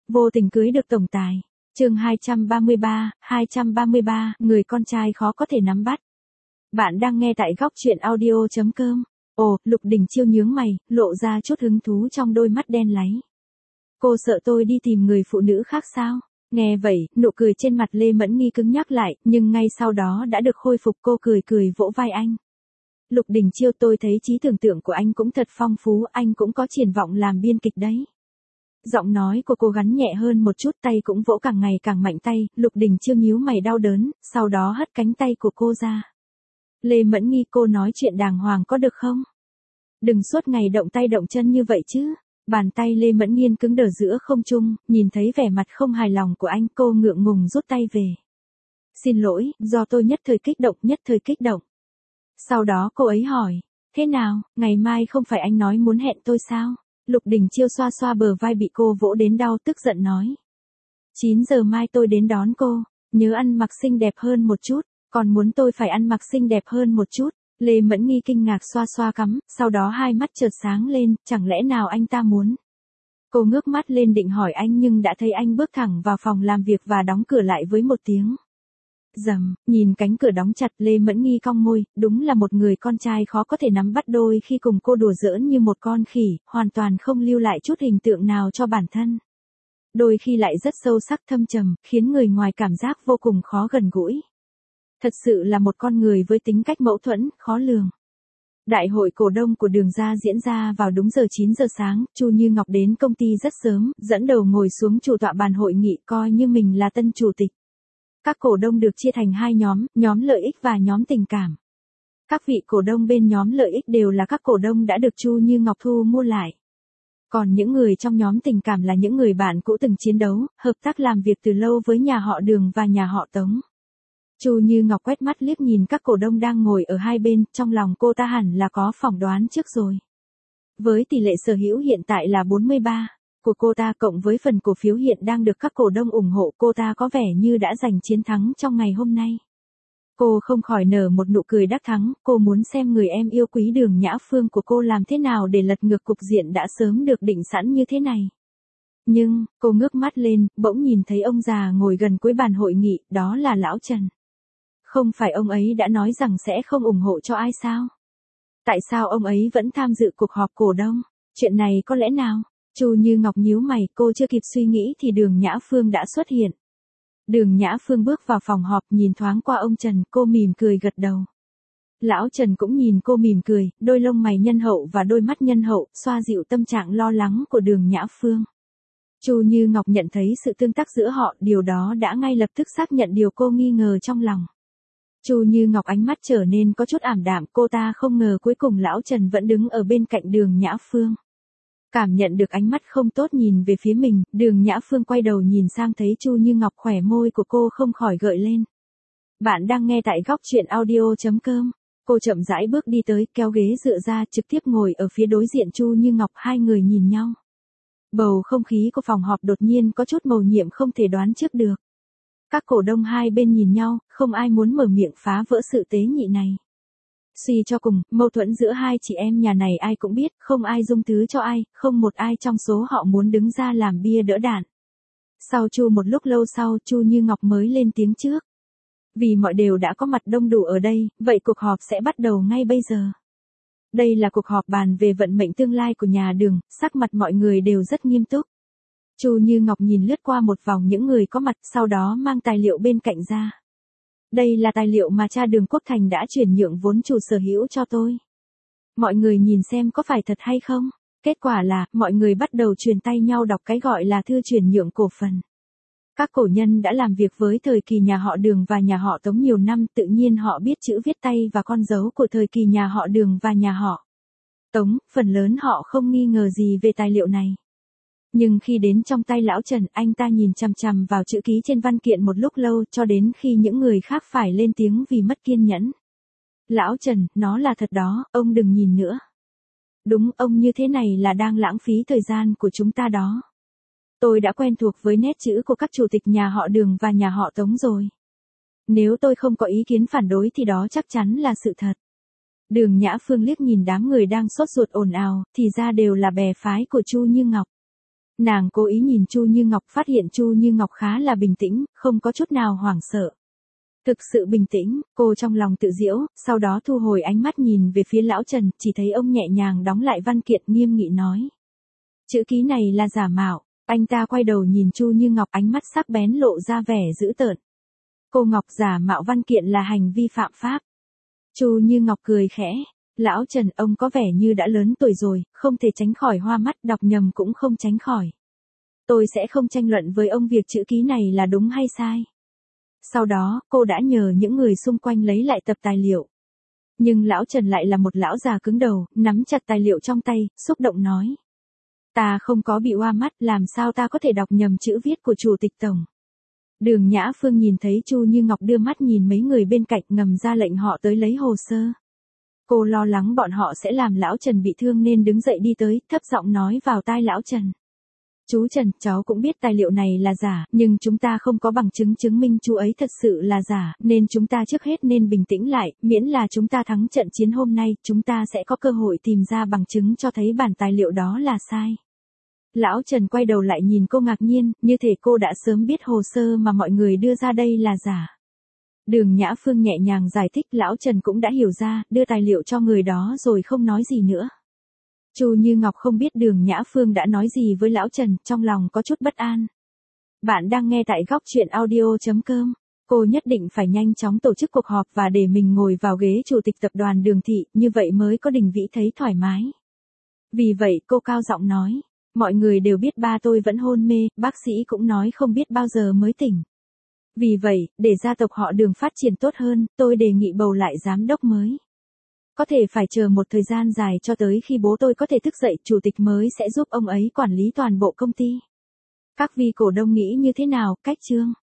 Vô tình cưới được tổng tài. Chương 233, người con trai khó có thể nắm bắt. Bạn đang nghe tại góc truyện audio.com. Ồ, Lục Đình Chiêu nhướng mày, lộ ra chút hứng thú trong đôi mắt đen láy. Cô sợ tôi đi tìm người phụ nữ khác sao? Nghe vậy, nụ cười trên mặt Lê Mẫn Nghi cứng nhắc lại, nhưng ngay sau đó đã được khôi phục. Cô cười vỗ vai anh. Lục Đình Chiêu, tôi thấy trí tưởng tượng của anh cũng thật phong phú, anh cũng có triển vọng làm biên kịch đấy. Giọng nói của cô gắn nhẹ hơn một chút, tay cũng vỗ càng ngày càng mạnh tay. Lục Đình Chiêu nhíu mày đau đớn, sau đó hất cánh tay của cô ra. Lê Mẫn Nghi, cô nói chuyện đàng hoàng có được không? Đừng suốt ngày động tay động chân như vậy chứ. Bàn tay Lê Mẫn Nghiên cứng đờ giữa không trung, nhìn thấy vẻ mặt không hài lòng của anh, cô ngượng ngùng rút tay về. Xin lỗi, do tôi nhất thời kích động. Sau đó cô ấy hỏi, thế nào, ngày mai không phải anh nói muốn hẹn tôi sao? Lục Đình Chiêu xoa xoa bờ vai bị cô vỗ đến đau, tức giận nói. 9 giờ mai tôi đến đón cô, nhớ ăn mặc xinh đẹp hơn một chút, còn muốn tôi phải ăn mặc xinh đẹp hơn một chút. Lê Mẫn Nghi kinh ngạc xoa xoa cằm, sau đó hai mắt chợt sáng lên, chẳng lẽ nào anh ta muốn? Cô ngước mắt lên định hỏi anh nhưng đã thấy anh bước thẳng vào phòng làm việc và đóng cửa lại với một tiếng rầm. Nhìn cánh cửa đóng chặt, Lê Mẫn Nghi cong môi, đúng là một người con trai khó có thể nắm bắt, đôi khi cùng cô đùa giỡn như một con khỉ, hoàn toàn không lưu lại chút hình tượng nào cho bản thân. Đôi khi lại rất sâu sắc thâm trầm, khiến người ngoài cảm giác vô cùng khó gần gũi. Thật sự là một con người với tính cách mâu thuẫn, khó lường. Đại hội cổ đông của Đường gia diễn ra vào đúng giờ 9 giờ sáng, Chu Như Ngọc đến công ty rất sớm, dẫn đầu ngồi xuống chủ tọa bàn hội nghị, coi như mình là tân chủ tịch. Các cổ đông được chia thành hai nhóm lợi ích và nhóm tình cảm. Các vị cổ đông bên nhóm lợi ích đều là các cổ đông đã được Chu Như Ngọc thu mua lại. Còn những người trong nhóm tình cảm là những người bạn cũ từng chiến đấu, hợp tác làm việc từ lâu với nhà họ Đường và nhà họ Tống. Chu Như Ngọc quét mắt liếc nhìn các cổ đông đang ngồi ở hai bên, trong lòng cô ta hẳn là có phỏng đoán trước rồi. Với tỷ lệ sở hữu hiện tại là 43 của cô ta cộng với phần cổ phiếu hiện đang được các cổ đông ủng hộ, cô ta có vẻ như đã giành chiến thắng trong ngày hôm nay. Cô không khỏi nở một nụ cười đắc thắng, cô muốn xem người em yêu quý Đường Nhã Phương của cô làm thế nào để lật ngược cục diện đã sớm được định sẵn như thế này. Nhưng, cô ngước mắt lên, bỗng nhìn thấy ông già ngồi gần cuối bàn hội nghị, đó là Lão Trần. Không phải ông ấy đã nói rằng sẽ không ủng hộ cho ai sao? Tại sao ông ấy vẫn tham dự cuộc họp cổ đông? Chuyện này có lẽ nào? Chu Như Ngọc nhíu mày, cô chưa kịp suy nghĩ thì Đường Nhã Phương đã xuất hiện. Đường Nhã Phương bước vào phòng họp, nhìn thoáng qua ông Trần, cô mỉm cười gật đầu. Lão Trần cũng nhìn cô mỉm cười, đôi lông mày nhân hậu và đôi mắt nhân hậu, xoa dịu tâm trạng lo lắng của Đường Nhã Phương. Chu Như Ngọc nhận thấy sự tương tác giữa họ, điều đó đã ngay lập tức xác nhận điều cô nghi ngờ trong lòng. Chu Như Ngọc ánh mắt trở nên có chút ảm đạm, cô ta không ngờ cuối cùng Lão Trần vẫn đứng ở bên cạnh Đường Nhã Phương. Cảm nhận được ánh mắt không tốt nhìn về phía mình, Đường Nhã Phương quay đầu nhìn sang thấy Chu Như Ngọc, khóe môi của cô không khỏi gợi lên. Bạn đang nghe tại góc truyện audio.com. Cô chậm rãi bước đi tới, kéo ghế dựa ra, trực tiếp ngồi ở phía đối diện Chu Như Ngọc, hai người nhìn nhau. Bầu không khí của phòng họp đột nhiên có chút mầu nhiệm không thể đoán trước được. Các cổ đông hai bên nhìn nhau, không ai muốn mở miệng phá vỡ sự tế nhị này. Suy cho cùng, mâu thuẫn giữa hai chị em nhà này ai cũng biết, không ai dung thứ cho ai, không một ai trong số họ muốn đứng ra làm bia đỡ đạn. Sau một lúc lâu sau, Chu Như Ngọc mới lên tiếng trước. Vì mọi đều đã có mặt đông đủ ở đây, vậy cuộc họp sẽ bắt đầu ngay bây giờ. Đây là cuộc họp bàn về vận mệnh tương lai của nhà Đường, sắc mặt mọi người đều rất nghiêm túc. Chu Như Ngọc nhìn lướt qua một vòng những người có mặt, sau đó mang tài liệu bên cạnh ra. Đây là tài liệu mà cha Đường Quốc Thành đã chuyển nhượng vốn chủ sở hữu cho tôi. Mọi người nhìn xem có phải thật hay không? Kết quả là, mọi người bắt đầu truyền tay nhau đọc cái gọi là thư chuyển nhượng cổ phần. Các cổ nhân đã làm việc với thời kỳ nhà họ Đường và nhà họ Tống nhiều năm, tự nhiên họ biết chữ viết tay và con dấu của thời kỳ nhà họ Đường và nhà họ Tống, phần lớn họ không nghi ngờ gì về tài liệu này. Nhưng khi đến trong tay Lão Trần, anh ta nhìn chằm chằm vào chữ ký trên văn kiện một lúc lâu, cho đến khi những người khác phải lên tiếng vì mất kiên nhẫn. Lão Trần, nó là thật đó, ông đừng nhìn nữa. Đúng, ông như thế này là đang lãng phí thời gian của chúng ta đó. Tôi đã quen thuộc với nét chữ của các chủ tịch nhà họ Đường và nhà họ Tống rồi. Nếu tôi không có ý kiến phản đối thì đó chắc chắn là sự thật. Đường Nhã Phương liếc nhìn đám người đang sốt ruột ồn ào, thì ra đều là bè phái của Chu Như Ngọc. Nàng cố ý nhìn Chu Như Ngọc, phát hiện Chu Như Ngọc khá là bình tĩnh, không có chút nào hoảng sợ. Thực sự bình tĩnh, cô trong lòng tự giễu, sau đó thu hồi ánh mắt nhìn về phía lão Trần, chỉ thấy ông nhẹ nhàng đóng lại văn kiện, nghiêm nghị nói. Chữ ký này là giả mạo. Anh ta quay đầu nhìn Chu Như Ngọc, ánh mắt sắc bén lộ ra vẻ dữ tợn. Cô Ngọc, giả mạo văn kiện là hành vi phạm pháp. Chu Như Ngọc cười khẽ. Lão Trần, ông có vẻ như đã lớn tuổi rồi, không thể tránh khỏi hoa mắt, đọc nhầm cũng không tránh khỏi. Tôi sẽ không tranh luận với ông việc chữ ký này là đúng hay sai. Sau đó, cô đã nhờ những người xung quanh lấy lại tập tài liệu. Nhưng lão Trần lại là một lão già cứng đầu, nắm chặt tài liệu trong tay, xúc động nói. Ta không có bị hoa mắt, làm sao ta có thể đọc nhầm chữ viết của Chủ tịch Tổng. Đường Nhã Phương nhìn thấy Chu Như Ngọc đưa mắt nhìn mấy người bên cạnh, ngầm ra lệnh họ tới lấy hồ sơ. Cô lo lắng bọn họ sẽ làm lão Trần bị thương nên đứng dậy đi tới, thấp giọng nói vào tai lão Trần. Chú Trần, cháu cũng biết tài liệu này là giả, nhưng chúng ta không có bằng chứng chứng minh chú ấy thật sự là giả, nên chúng ta trước hết nên bình tĩnh lại, miễn là chúng ta thắng trận chiến hôm nay, chúng ta sẽ có cơ hội tìm ra bằng chứng cho thấy bản tài liệu đó là sai. Lão Trần quay đầu lại nhìn cô ngạc nhiên, như thể cô đã sớm biết hồ sơ mà mọi người đưa ra đây là giả. Đường Nhã Phương nhẹ nhàng giải thích, lão Trần cũng đã hiểu ra, đưa tài liệu cho người đó rồi không nói gì nữa. Chu Như Ngọc không biết Đường Nhã Phương đã nói gì với lão Trần, trong lòng có chút bất an. Bạn đang nghe tại góc truyện audio.com. Cô nhất định phải nhanh chóng tổ chức cuộc họp và để mình ngồi vào ghế chủ tịch tập đoàn Đường Thị, như vậy mới có Đình Vĩ thấy thoải mái. Vì vậy cô cao giọng nói, mọi người đều biết ba tôi vẫn hôn mê, bác sĩ cũng nói không biết bao giờ mới tỉnh. Vì vậy, để gia tộc họ Đường phát triển tốt hơn, tôi đề nghị bầu lại giám đốc mới. Có thể phải chờ một thời gian dài cho tới khi bố tôi có thể thức dậy, chủ tịch mới sẽ giúp ông ấy quản lý toàn bộ công ty. Các vị cổ đông nghĩ như thế nào, cách chương?